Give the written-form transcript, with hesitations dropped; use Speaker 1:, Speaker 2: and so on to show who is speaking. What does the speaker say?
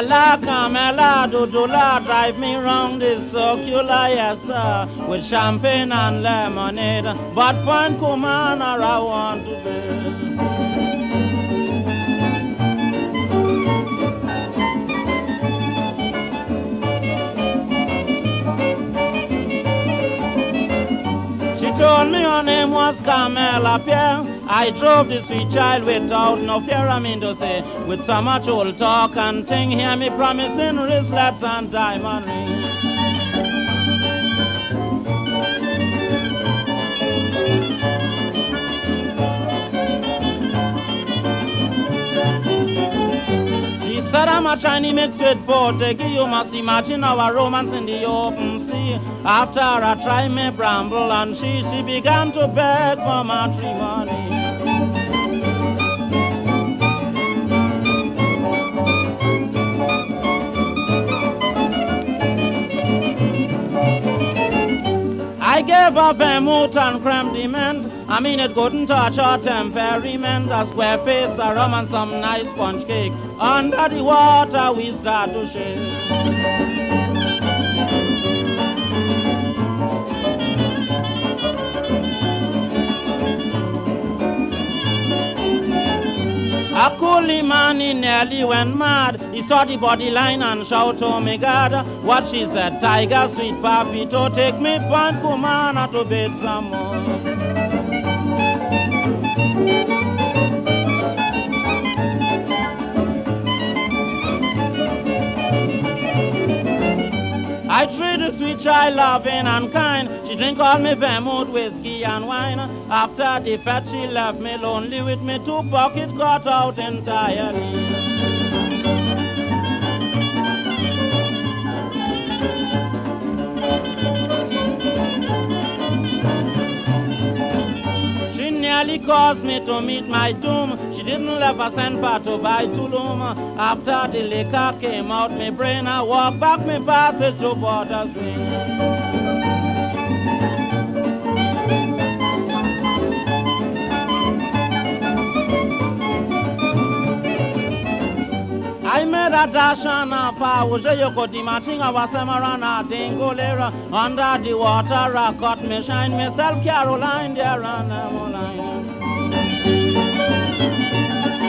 Speaker 1: Camela, Dudula, drive me round this circular, yes, sir, with champagne and lemonade. But Point Commander, I want to be. Told me her name was Carmela Pierre. I drove the sweet child without no fear, I mean to say, with so much old talk and thing. Hear me promising wristlets and diamond rings. She said I'm a Chinese mixed with Portuguese. You must imagine our romance in the open sea. After I tried me bramble and she began to beg for matrimony. I gave her vermouth and creme de menthe. I mean it couldn't touch her temperament. A square face, a rum and some nice sponge cake. Under the water we start to shake. A coolie man, he nearly went mad. He saw the body line and shout, oh my God. What she said, tiger, sweet papito, take me Point Commander to bed some more. I treat the sweet child loving and kind. She drink all me vermouth, whiskey and wine. After the fat she left me lonely with me 2 pockets cut out entirely. She nearly caused me to meet my doom. She didn't left a cent for to buy Tulum. After the liquor came out me brain, I walked back me passage to Porter's Ring. I made a dash and a power, you could imagine I was a dingolera. Under the water I cut me shine myself Caroline there and Moline.